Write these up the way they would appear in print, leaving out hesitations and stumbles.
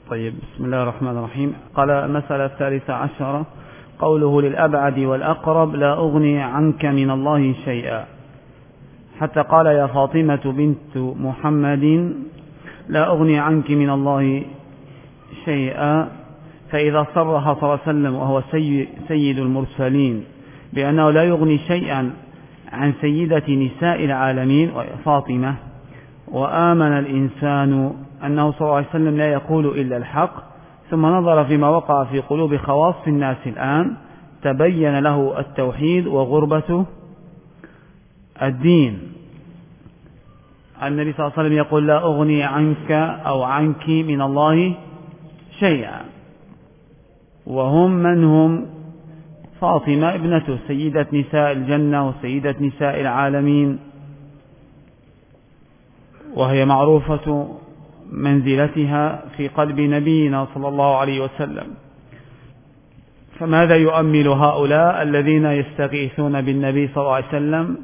طيب، بسم الله الرحمن الرحيم. قال المسألة 13 قوله للأبعد والأقرب لا أغني عنك من الله شيئا، حتى قال يا فاطمة بنت محمد لا أغني عنك من الله شيئا. فإذا صرح صلى الله عليه وسلم وهو سيد المرسلين بأنه لا يغني شيئا عن سيدة نساء العالمين فاطمة، وآمن الإنسان أنه صلى الله عليه وسلم لا يقول إلا الحق، ثم نظر فيما وقع في قلوب خواص الناس الآن، تبين له التوحيد وغربة الدين. النبي صلى الله عليه وسلم يقول لا أغني عنك أو عنك من الله شيئا، وهم من هم؟ فاطمة ابنته سيدة نساء الجنة وسيدة نساء العالمين، وهي معروفة منزلتها في قلب نبينا صلى الله عليه وسلم. فماذا يؤمل هؤلاء الذين يستغيثون بالنبي صلى الله عليه وسلم؟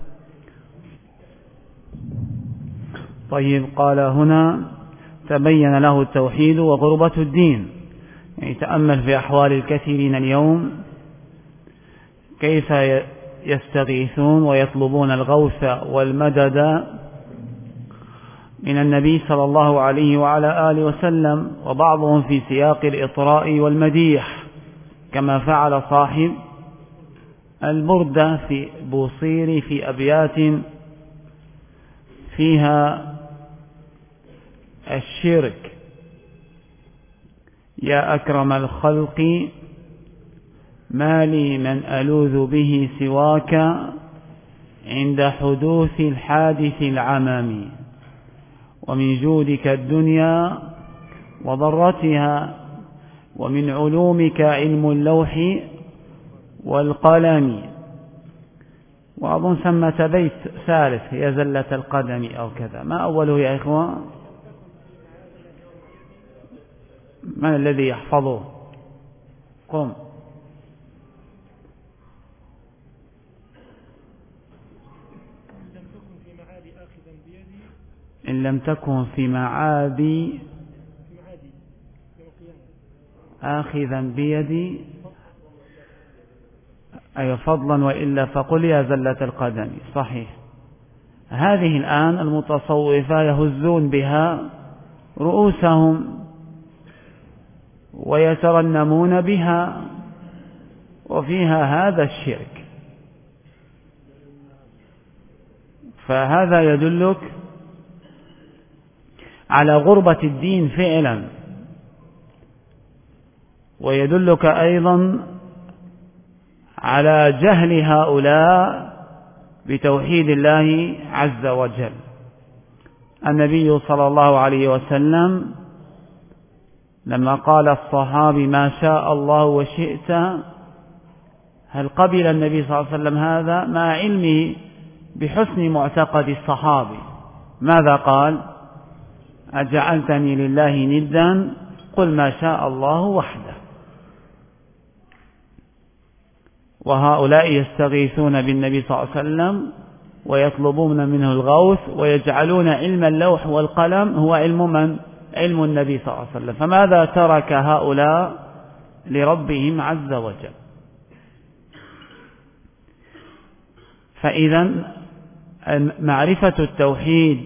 طيب، قال هنا تبين له التوحيد وغربة الدين. يعني تأمل في أحوال الكثيرين اليوم كيف يستغيثون ويطلبون الغوث والمدد من النبي صلى الله عليه وعلى آله وسلم، وبعضهم في سياق الإطراء والمديح، كما فعل صاحب البردة في بوصير في أبيات فيها الشرك: يا أكرم الخلق ما لي من ألوذ به سواك عند حدوث الحادث العمم، ومن جودك الدنيا وضرتها، ومن علومك علم اللوح والقلم. وأظن ثمة بيت ثالث هي زلة القدم أو كذا، ما أوله يا إخوة؟ من الذي يحفظه؟ قم. إن لم تكن في معادي آخذا بيدي، أي فضلا وإلا فقل يا زلة القدم. صحيح. هذه الآن المتصوفة يهزون بها رؤوسهم ويترنمون بها، وفيها هذا الشرك. فهذا يدلك على غربة الدين فعلا، ويدلك أيضا على جهل هؤلاء بتوحيد الله عز وجل. النبي صلى الله عليه وسلم لما قال الصحابي ما شاء الله وشئت، هل قبل النبي صلى الله عليه وسلم هذا؟ مع علمه بحسن معتقد الصحابي ماذا قال؟ أجعلتني لله ندا قل ما شاء الله وحده. وهؤلاء يستغيثون بالنبي صلى الله عليه وسلم ويطلبون منه الغوث، ويجعلون علم اللوح والقلم هو علم من؟ علم النبي صلى الله عليه وسلم. فماذا ترك هؤلاء لربهم عز وجل؟ فإذا معرفة التوحيد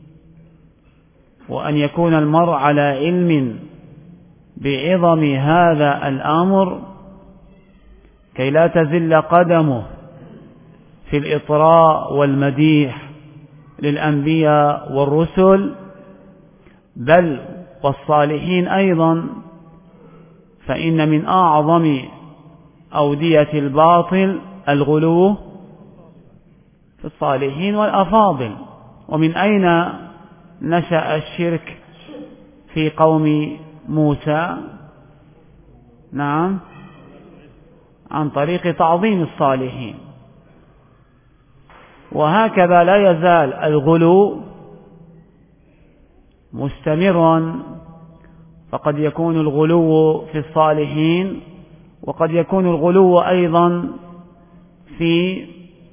وأن يكون المرء على علم بعظم هذا الأمر كي لا تزل قدمه في الإطراء والمديح للأنبياء والرسل بل والصالحين أيضا. فإن من أعظم أودية الباطل الغلو في الصالحين والأفاضل. ومن أين نشأ الشرك في قوم موسى؟ نعم، عن طريق تعظيم الصالحين. وهكذا لا يزال الغلو مستمرا، فقد يكون الغلو في الصالحين، وقد يكون الغلو أيضا في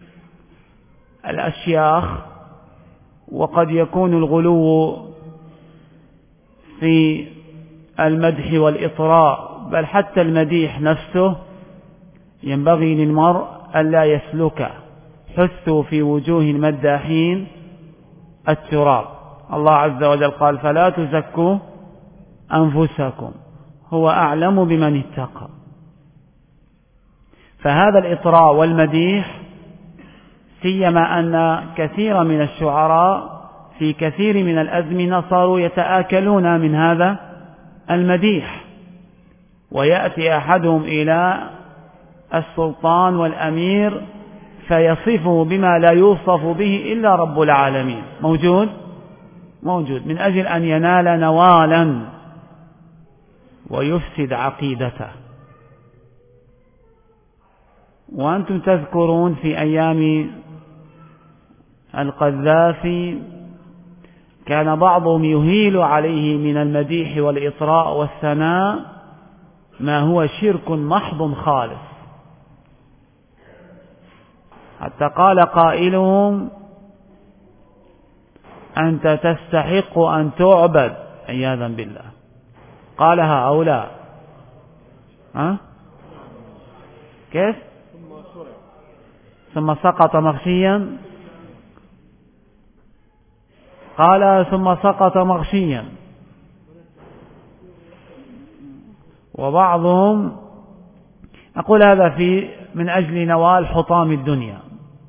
الأشياخ، وقد يكون الغلو في المدح والإطراء، بل حتى المديح نفسه ينبغي للمرء ألا يسلك. حثوا في وجوه المداحين التراب. الله عز وجل قال: فلا تزكوا أنفسكم هو أعلم بمن اتقى. فهذا الإطراء والمديح، سيما أن كثير من الشعراء في كثير من الأزمنة صاروا يتآكلون من هذا المديح، ويأتي أحدهم إلى السلطان والأمير فيصفه بما لا يوصف به إلا رب العالمين. موجود من أجل أن ينال نوالا ويفسد عقيدته. وأنتم تذكرون في أيام القذافي كان بعضهم يهيل عليه من المديح والإطراء والثناء ما هو شرك محض خالص، حتى قال قائلهم: أنت تستحق أن تعبد عياذا بالله. قالها أو لا؟ كيف؟ ثم سقط مغشيا. قال: ثم سقط مغشيا. وبعضهم أقول هذا من أجل نوال حطام الدنيا،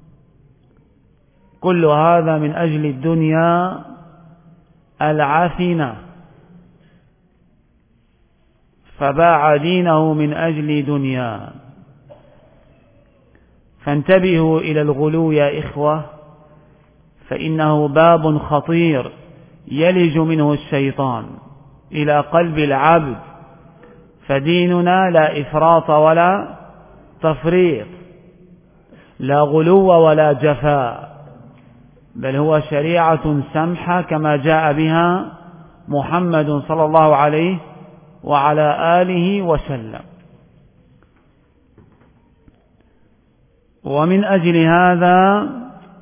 كل هذا من أجل الدنيا العافنة، فباع دينه من أجل دنيا. فانتبهوا إلى الغلو يا إخوة، فإنه باب خطير يلج منه الشيطان إلى قلب العبد. فديننا لا إفراط ولا تفريط، لا غلو ولا جفاء، بل هو شريعة سمحة كما جاء بها محمد صلى الله عليه وعلى آله وسلم. ومن أجل هذا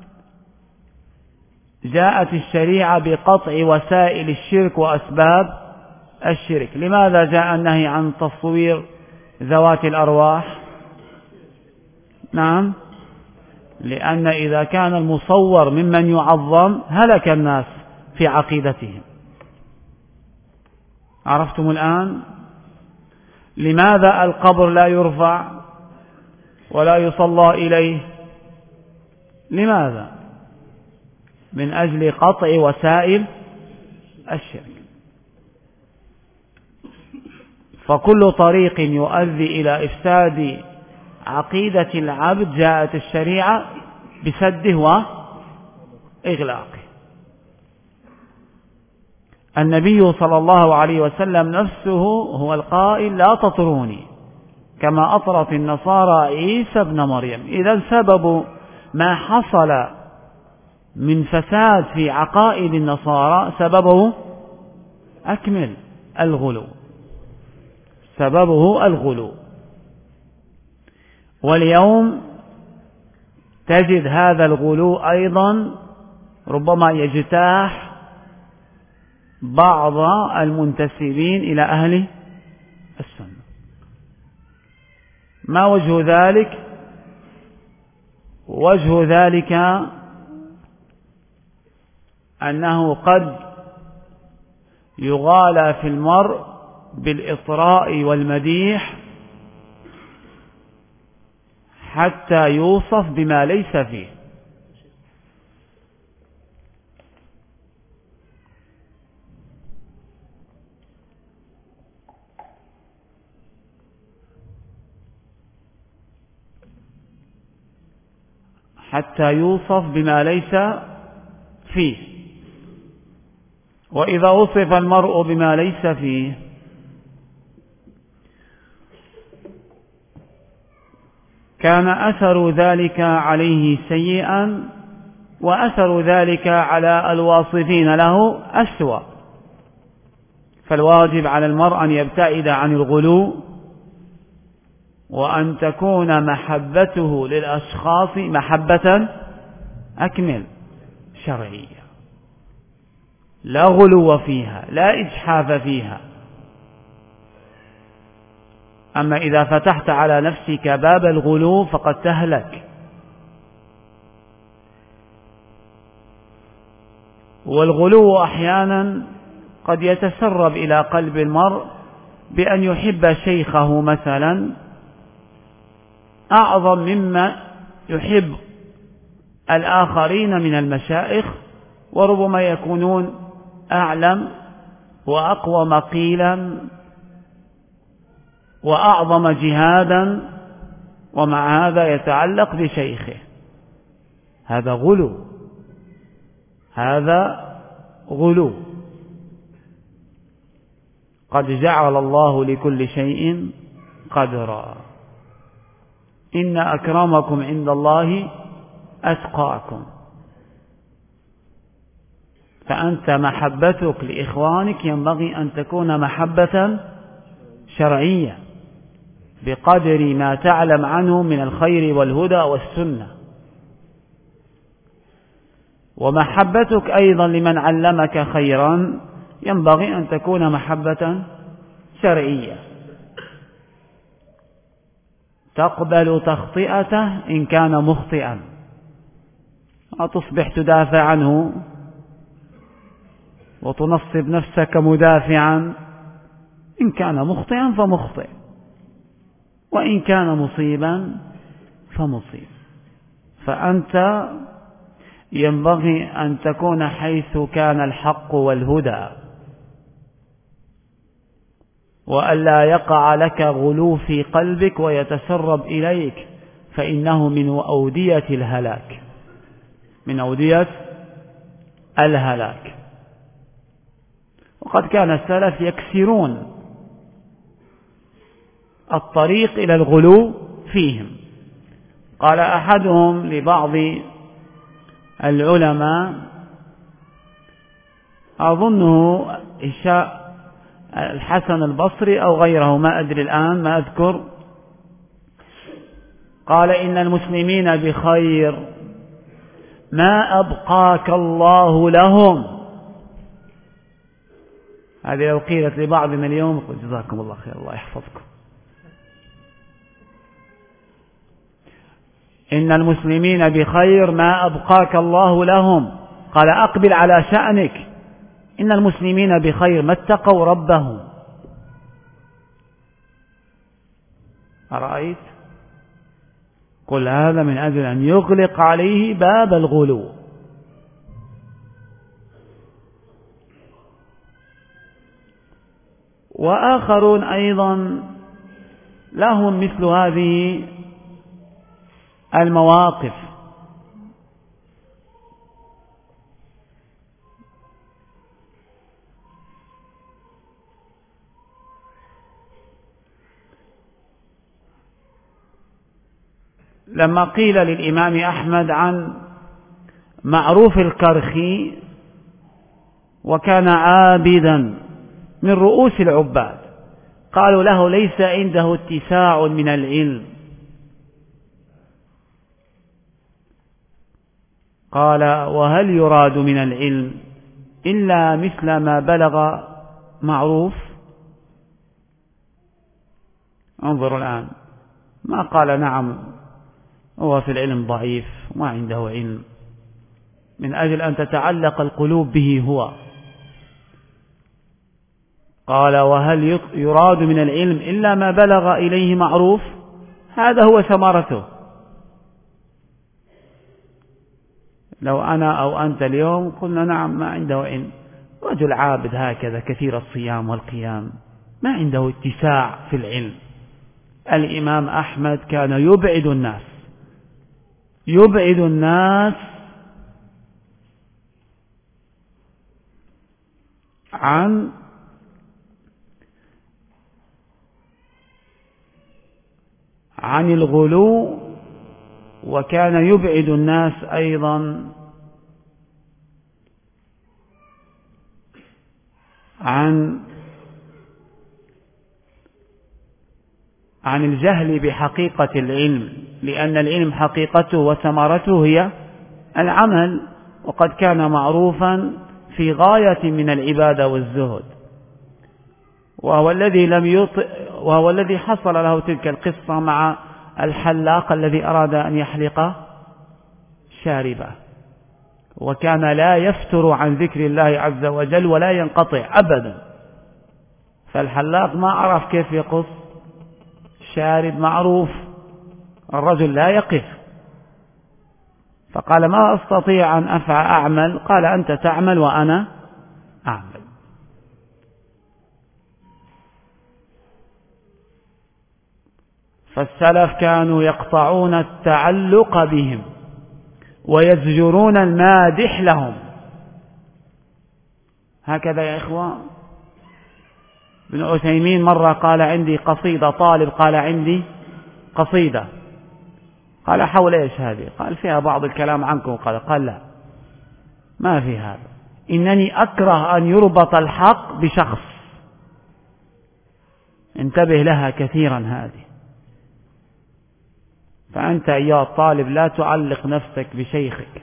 جاءت الشريعة بقطع وسائل الشرك وأسباب الشرك. لماذا جاء النهي عن تصوير ذوات الأرواح؟ نعم، لأن إذا كان المصور ممن يعظم هلك الناس في عقيدتهم. عرفتم الآن لماذا القبر لا يرفع ولا يصلى إليه؟ لماذا؟ من أجل قطع وسائل الشرك. فكل طريق يؤدي إلى إفساد عقيدة العبد جاءت الشريعة بسده وإغلاقه. النبي صلى الله عليه وسلم نفسه هو القائل: لا تطروني كما أطرت النصارى عيسى ابن مريم. إذا سبب ما حصل من فساد في عقائد النصارى سببه أكمل الغلو، سببه الغلو. واليوم تجد هذا الغلو أيضا ربما يجتاح بعض المنتسبين إلى أهل السنة. ما وجه ذلك؟ وجه ذلك أنه قد يغالى في المرء بالإطراء والمديح حتى يوصف بما ليس فيه. حتى يوصف بما ليس فيه. وإذا وصف المرء بما ليس فيه كان أثر ذلك عليه سيئا، وأثر ذلك على الواصفين له أسوأ. فالواجب على المرء أن يبتعد عن الغلو، وأن تكون محبته للأشخاص محبة أكمل شرعية، لا غلو فيها، لا إجحاف فيها، أما إذا فتحت على نفسك باب الغلو فقد تهلك. والغلو أحيانا قد يتسرب إلى قلب المرء بأن يحب شيخه مثلا أعظم مما يحب الآخرين من المشايخ، وربما يكونون أعلم وأقوى مقيلا وأعظم جهادا، ومع هذا يتعلق بشيخه. هذا غلو، هذا غلو. قد جعل الله لكل شيء قدرا، إن أكرمكم عند الله أتقاكم. فأنت محبتك لإخوانك ينبغي أن تكون محبة شرعية بقدر ما تعلم عنه من الخير والهدى والسنة. ومحبتك أيضا لمن علمك خيرا ينبغي أن تكون محبة شرعية، تقبل تخطئته إن كان مخطئا، وتصبح تدافع عنه وتنصب نفسك مدافعا. إن كان مخطئا فمخطئ، وإن كان مصيبا فمصيب. فأنت ينبغي أن تكون حيث كان الحق والهدى، وألا يقع لك غلو في قلبك ويتسرب إليك، فإنه من أودية الهلاك، من أودية الهلاك. وقد كان السلف يكسرون الطريق إلى الغلو فيهم. قال أحدهم لبعض العلماء، أظنه الحسن البصري أو غيره، ما أدري الآن، ما أذكر، قال: إن المسلمين بخير ما أبقاك الله لهم. هذه لو قيلت لبعضنا اليوم قل جزاكم الله خير، الله يحفظكم. إن المسلمين بخير ما أبقاك الله لهم. قال: أقبل على شأنك. إن المسلمين بخير ما اتقوا ربهم. أرأيت؟ قل هذا من أجل أن يغلق عليه باب الغلو. وآخرون أيضا لهم مثل هذه المواقف. لما قيل للإمام أحمد عن معروف الكرخي، وكان عابدا من رؤوس العباد، قالوا له: ليس عنده اتساع من العلم. قال: وهل يراد من العلم إلا مثل ما بلغ معروف؟ انظروا الآن، ما قال نعم هو في العلم ضعيف ما عنده علم، من أجل أن تتعلق القلوب به هو. قال: وهل يراد من العلم إلا ما بلغ إليه معروف؟ هذا هو ثمرته. لو أنا أو أنت اليوم قلنا نعم ما عنده علم، رجل عابد هكذا كثير الصيام والقيام، ما عنده اتساع في العلم. الإمام أحمد كان يبعد الناس عن الغلو، وكان يبعد الناس أيضا عن الجهل بحقيقة العلم، لأن العلم حقيقته وثمرته هي العمل. وقد كان معروفا في غاية من العبادة والزهد، وهو الذي لم وهو الذي حصل له تلك القصة مع الحلاق الذي أراد أن يحلق شاربه، وكان لا يفتر عن ذكر الله عز وجل ولا ينقطع أبدا، فالحلاق ما عرف كيف يقص شارب معروف، الرجل لا يقف، فقال ما أستطيع أن أعمل، قال أنت تعمل وأنا أعمل. فالسلف كانوا يقطعون التعلق بهم ويزجرون المادح لهم. هكذا يا إخوة. ابن عثيمين مرة قال عندي قصيدة، طالب قال عندي قصيدة، قال حول إيش هذه؟ قال فيها بعض الكلام عنكم. قال لا، ما في هذا، إنني أكره أن يربط الحق بشخص، انتبه لها كثيرا هذه. فأنت أيها الطالب لا تعلق نفسك بشيخك،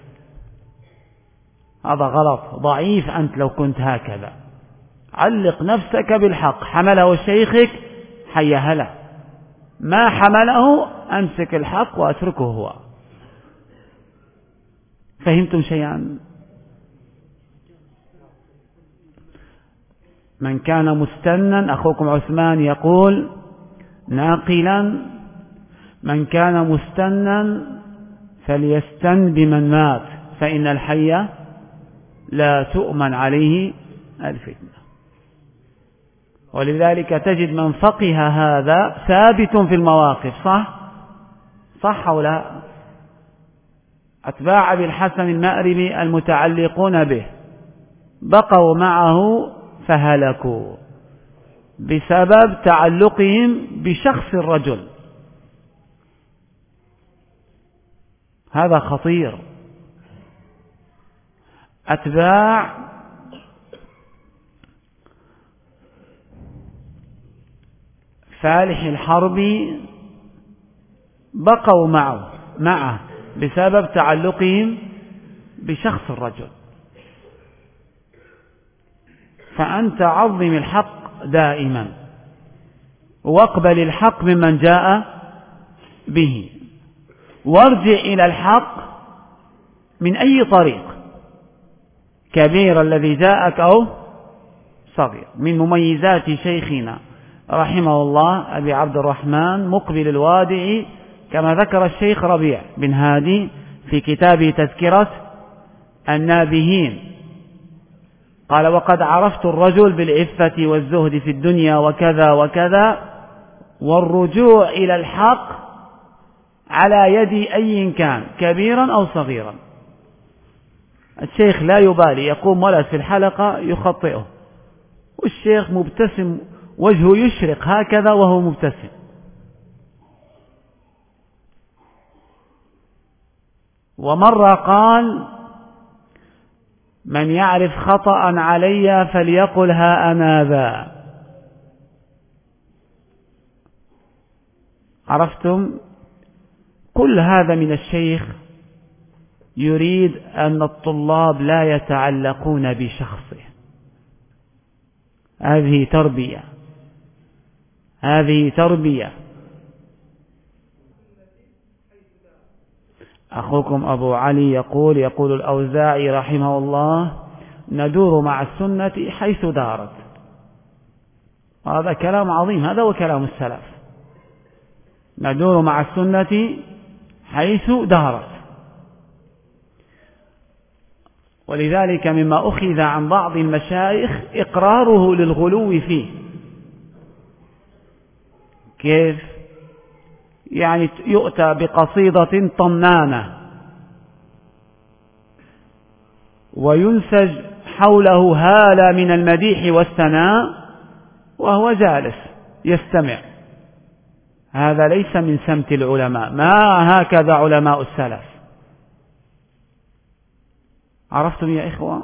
هذا غلط، ضعيف أنت لو كنت هكذا. علق نفسك بالحق، حمله شيخك حيها له، ما حمله أمسك الحق وأتركه هو. فهمتم شيئا؟ من كان مستنا، أخوكم عثمان يقول ناقلا: من كان مستنا فليستن بمن مات، فإن الحي لا تؤمن عليه الفتنة. ولذلك تجد من فقه هذا ثابت في المواقف، صح أو لا؟ أتباع أبي الحسن المأربي المتعلقون به بقوا معه فهلكوا بسبب تعلقهم بشخص الرجل. هذا خطير. أتباع فالح الحربي بقوا معه بسبب تعلقهم بشخص الرجل. فأنت عظم الحق دائما، واقبل الحق ممن جاء به، وارجع إلى الحق من أي طريق، كبير الذي جاءك أو صغير. من مميزات شيخنا رحمه الله أبي عبد الرحمن مقبل الوادعي، كما ذكر الشيخ ربيع بن هادي في كتابه تذكرة النابهين، قال: وقد عرفت الرجل بالعفة والزهد في الدنيا وكذا وكذا، والرجوع إلى الحق على يد أي كان كبيرا أو صغيرا. الشيخ لا يبالي، يقوم ولد في الحلقة يخطئه، والشيخ مبتسم، وجهه يشرق هكذا وهو مبتسم. ومرة قال: من يعرف خطأ علي فليقل ها أنا ذا. عرفتم؟ كل هذا من الشيخ يريد أن الطلاب لا يتعلقون بشخصه. هذه تربية. أخوكم أبو علي يقول الأوزاعي رحمه الله: ندور مع السنة حيث دارت. هذا كلام عظيم، هذا هو كلام السلف. ندور مع السنة حيث دارت. ولذلك مما أخذ عن بعض المشايخ إقراره للغلو فيه. كيف؟ يعني يؤتى بقصيدة طنانة وينسج حوله هالة من المديح والثناء وهو جالس يستمع. هذا ليس من سمت العلماء، ما هكذا علماء السلف. عرفتم يا إخوة؟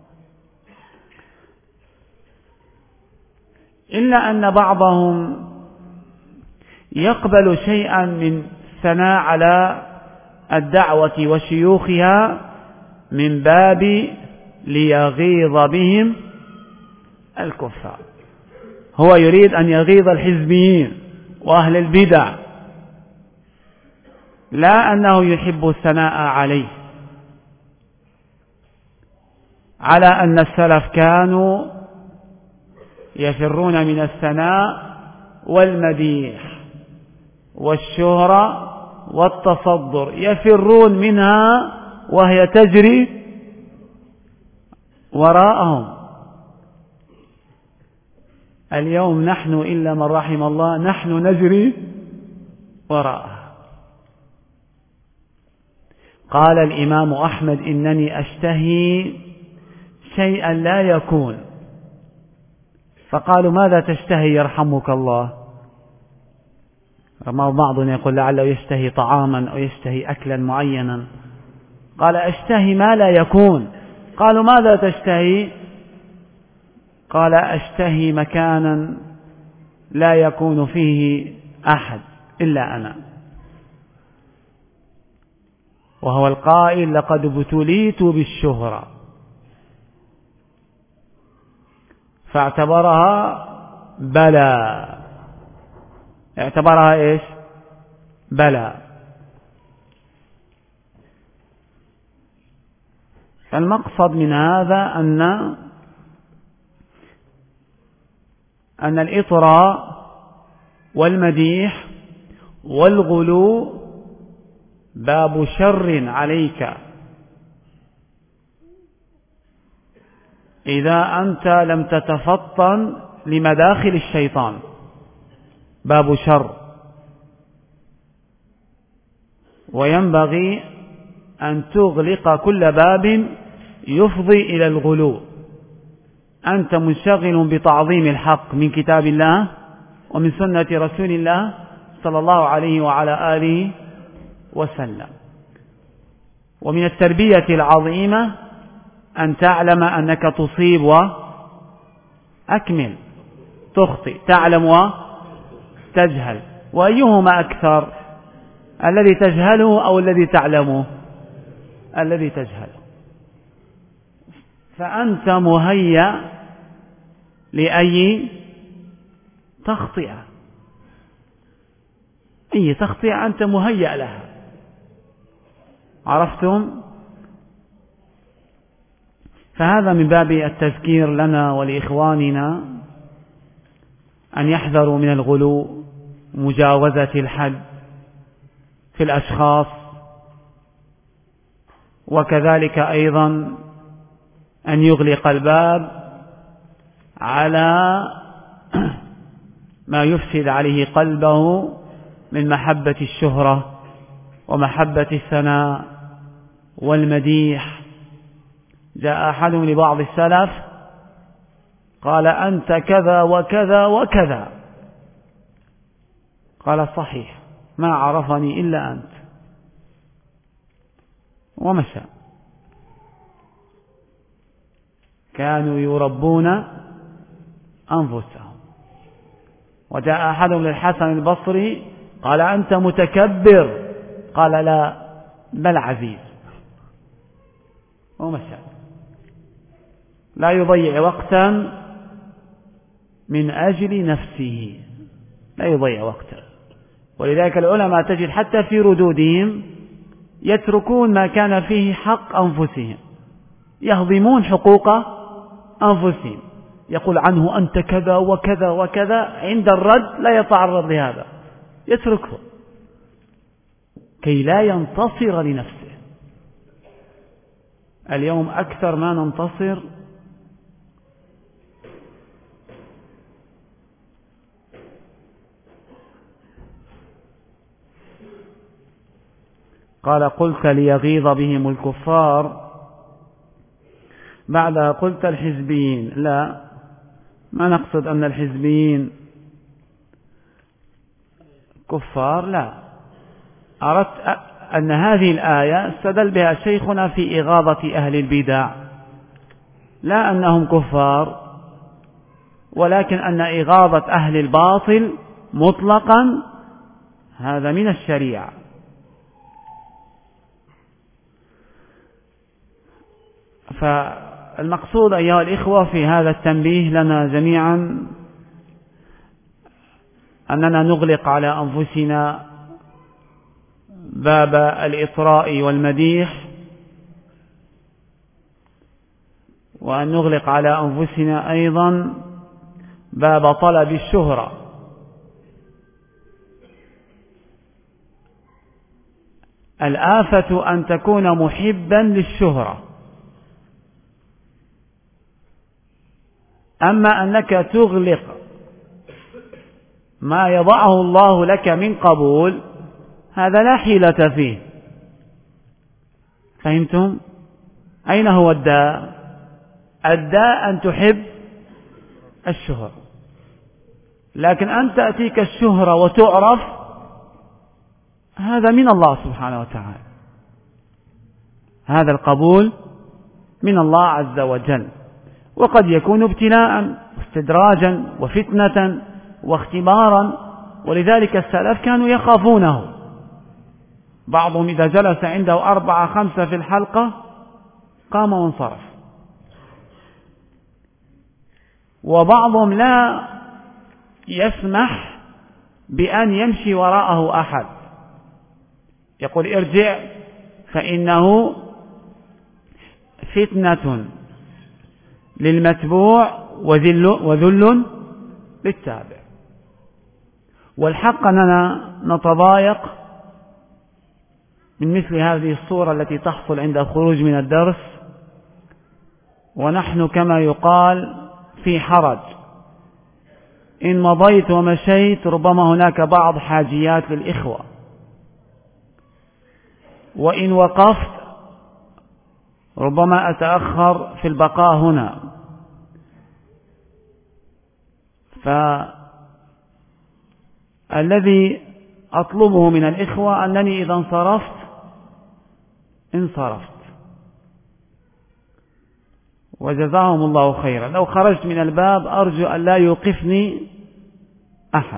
إلا أن بعضهم يقبل شيئا من ثناء على الدعوة وشيوخها من باب ليغيظ بهم الكفار. هو يريد أن يغيظ الحزبيين وأهل البدع، لا أنه يحب الثناء عليه، على أن السلف كانوا يفرون من الثناء والمديح والشهرة والتصدر، يفرون منها وهي تجري وراءهم. اليوم نحن إلا من رحم الله نحن نجري وراءه. قال الإمام أحمد: إنني أشتهي شيئا لا يكون. فقالوا: ماذا تشتهي يرحمك الله؟ رمى بعضنا يقول لعله يشتهي طعاما أو يشتهي أكلا معينا. قال: أشتهي ما لا يكون. قالوا: ماذا تشتهي؟ قال: أشتهي مكانا لا يكون فيه أحد إلا أنا. وهو القائل: لقد ابتليت بالشهرة. فاعتبرها بلاء. اعتبرها ايش؟ بلاء. فالمقصد من هذا أن الإطراء والمديح والغلو باب شر عليك إذا أنت لم تتفطن لمداخل الشيطان، باب شر. وينبغي أن تغلق كل باب يفضي إلى الغلو. أنت منشغل بتعظيم الحق من كتاب الله ومن سنة رسول الله صلى الله عليه وعلى آله وسلم. ومن التربية العظيمة أن تعلم أنك تصيب وأكمل، تخطئ، تعلم وتجهل. وأيهما أكثر، الذي تجهله أو الذي تعلمه؟ الذي تجهله. فأنت مهيأ لأي تخطئة، أي تخطئة أنت مهيأ لها. عرفتم؟ فهذا من باب التذكير لنا ولإخواننا أن يحذروا من الغلو، مجاوزة الحد في الأشخاص، وكذلك أيضا أن يغلق الباب على ما يفسد عليه قلبه من محبة الشهرة ومحبة الثناء والمديح. جاء أحد لبعض السلف قال: أنت كذا وكذا وكذا. قال: صحيح، ما عرفني إلا أنت، ومشى. كانوا يربون أنفسهم. وجاء أحد للحسن البصري قال: أنت متكبر. قال: لا، بل عزيز، ومشى. لا يضيع وقتا من أجل نفسه، لا يضيع وقتا. ولذلك العلماء تجد حتى في ردودهم يتركون ما كان فيه حق أنفسهم، يهضمون حقوق أنفسهم. يقول عنه: أنت كذا وكذا وكذا، عند الرد لا يتعرض لهذا، يتركه كي لا ينتصر لنفسه. اليوم أكثر ما ننتصر قال: قلت ليغيظ بهم الكفار، بعدها قلت الحزبيين. لا، ما نقصد أن الحزبيين كفار، لا. أردت أن هذه الآية استدل بها شيخنا في إغاظة أهل البدع، لا أنهم كفار، ولكن أن إغاظة أهل الباطل مطلقا هذا من الشريعة. فالمقصود أيها الإخوة في هذا التنبيه لنا جميعا أننا نغلق على أنفسنا باب الإطراء والمديح، وأن نغلق على أنفسنا أيضا باب طلب الشهرة. الآفة أن تكون محبا للشهرة، أما أنك تغلق ما يضعه الله لك من قبول، هذا لا حيلة فيه. فهمتم؟ أين هو الداء؟ الداء أن تحب الشهرة، لكن أن تأتيك الشهرة وتعرف، هذا من الله سبحانه وتعالى، هذا القبول من الله عز وجل، وقد يكون ابتلاء واستدراجا وفتنة واختبارا، ولذلك السلف كانوا يخافونه. بعضهم إذا جلس عنده 4-5 في الحلقة قام وانصرف، وبعضهم لا يسمح بأن يمشي وراءه أحد، يقول ارجع فإنه فتنة للمتبوع وذل للتابع. والحق أننا نتضايق من مثل هذه الصورة التي تحصل عند الخروج من الدرس، ونحن كما يقال في حرج. إن مضيت ومشيت ربما هناك بعض حاجيات للإخوة، وإن وقفت ربما أتأخر في البقاء هنا. فالذي أطلبه من الإخوة أنني إذا انصرفت، وجزاهم الله خيرا. لو خرجت من الباب أرجو أن لا يوقفني أحد،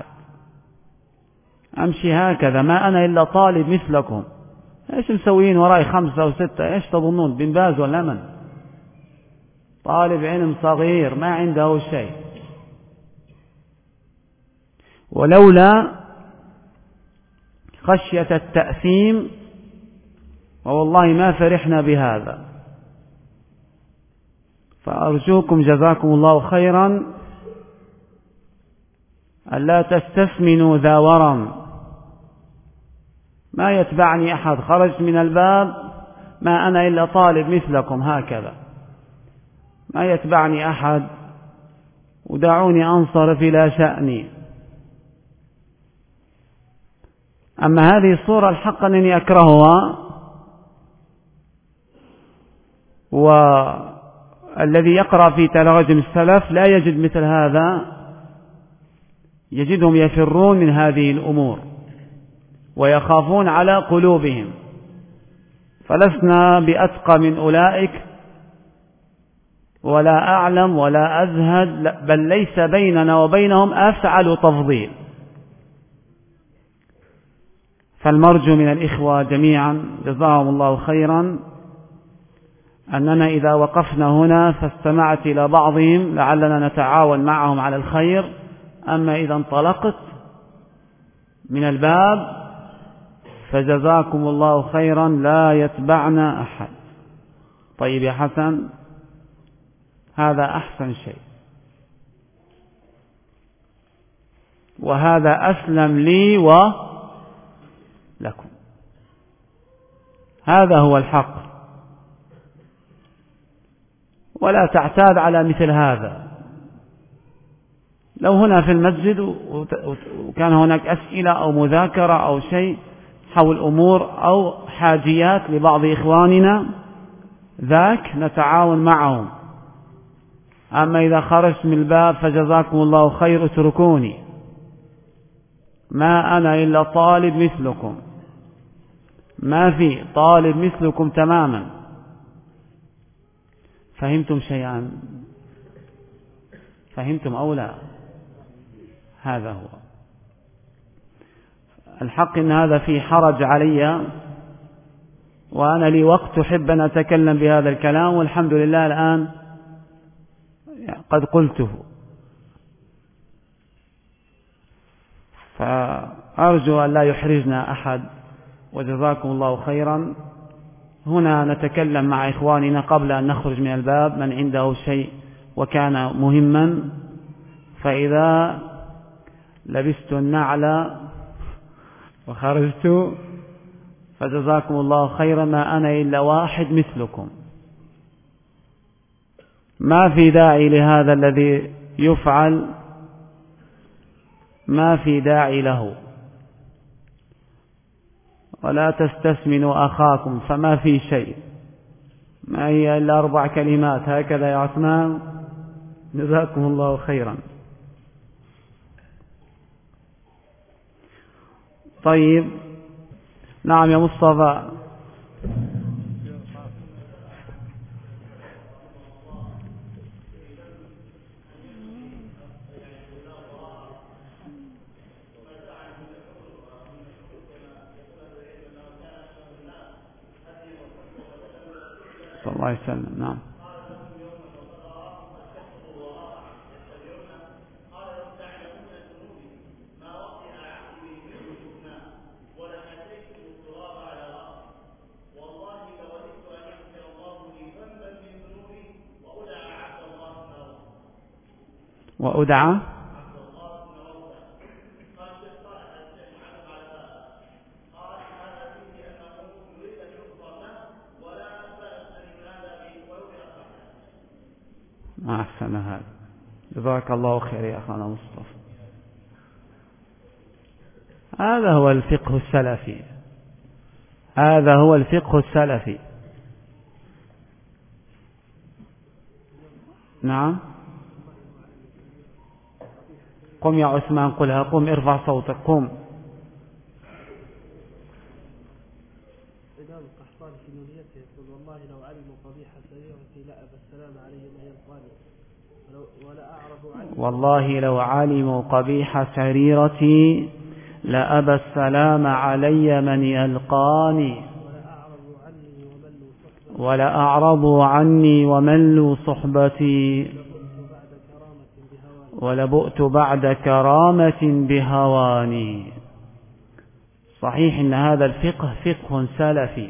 أمشي هكذا، ما أنا إلا طالب مثلكم. إيش مسوين وراي 5 و6؟ إيش تظنون بن باز ولا من؟ طالب علم صغير ما عنده شيء. ولولا خشية التأثيم ووالله ما فرحنا بهذا. فأرجوكم جزاكم الله خيرا ألا تستثمنوا ذا ورم. ما يتبعني أحد، خرجت من الباب ما أنا إلا طالب مثلكم هكذا، ما يتبعني أحد، ودعوني أنصرف إلى شأني. أما هذه الصورة الحق أنني أكرهها، والذي يقرأ في تراجم السلف لا يجد مثل هذا، يجدهم يفرون من هذه الأمور ويخافون على قلوبهم. فلسنا بأتقى من أولئك ولا أعلم ولا أزهد، بل ليس بيننا وبينهم أفعل تفضيل. فالمرجو من الإخوة جميعا جزاهم الله خيرا أننا إذا وقفنا هنا فاستمعت إلى بعضهم لعلنا نتعاون معهم على الخير، أما إذا انطلقت من الباب فجزاكم الله خيرا، لا يتبعنا أحد. طيب يا حسن، هذا أحسن شيء، وهذا أسلم لي ولكم، هذا هو الحق. ولا تعتاد على مثل هذا. لو هنا في المسجد وكان هناك أسئلة أو مذاكرة أو شيء حول أمور أو حاجيات لبعض إخواننا ذاك نتعاون معهم. أما إذا خرجت من الباب فجزاكم الله خير، اتركوني، ما أنا إلا طالب مثلكم، ما في طالب مثلكم تماما. فهمتم شيئا؟ فهمتم أو لا؟ هذا هو الحق. إن هذا في حرج علي، وأنا لي وقت أحب أن أتكلم بهذا الكلام، والحمد لله الآن قد قلته. فأرجو أن لا يحرجنا أحد، وجزاكم الله خيرا. هنا نتكلم مع إخواننا قبل أن نخرج من الباب من عنده شيء وكان مهما، فإذا لبست النعل وخرجت فجزاكم الله خيرا، ما أنا إلا واحد مثلكم، ما في داعي لهذا الذي يفعل، ما في داعي له. ولا تستسمنوا أخاكم فما في شيء، ما هي إلا 4 كلمات هكذا يا عثمان، جزاكم الله خيرا. طيب نعم يا مصطفى. صلى الله عليه وسلم. نعم. وأدعى ما أحسن هذا، جزاك الله خير يا أخانا مصطفى. هذا هو الفقه السلفي، هذا هو الفقه السلفي. نعم. قم يا عثمان قلها، قم ارفع صوتك، قم. إمام القحطاني في نونيته يقول: والله لو علموا قبيح سريرتي لأبى السلام علي من يلقاني، ولا أعرض عني. والله لو علموا قبيح سريرتي لأبى السلام علي من يلقاني، ولا أعرضوا عني وملوا صحبتي، ولبؤت بعد كرامة بهواني. صحيح إن هذا الفقه فقه سلفي،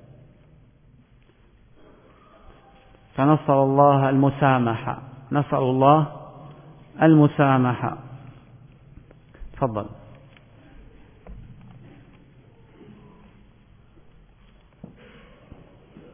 فنسأل الله المسامحة، نسأل الله المسامحة. تفضل.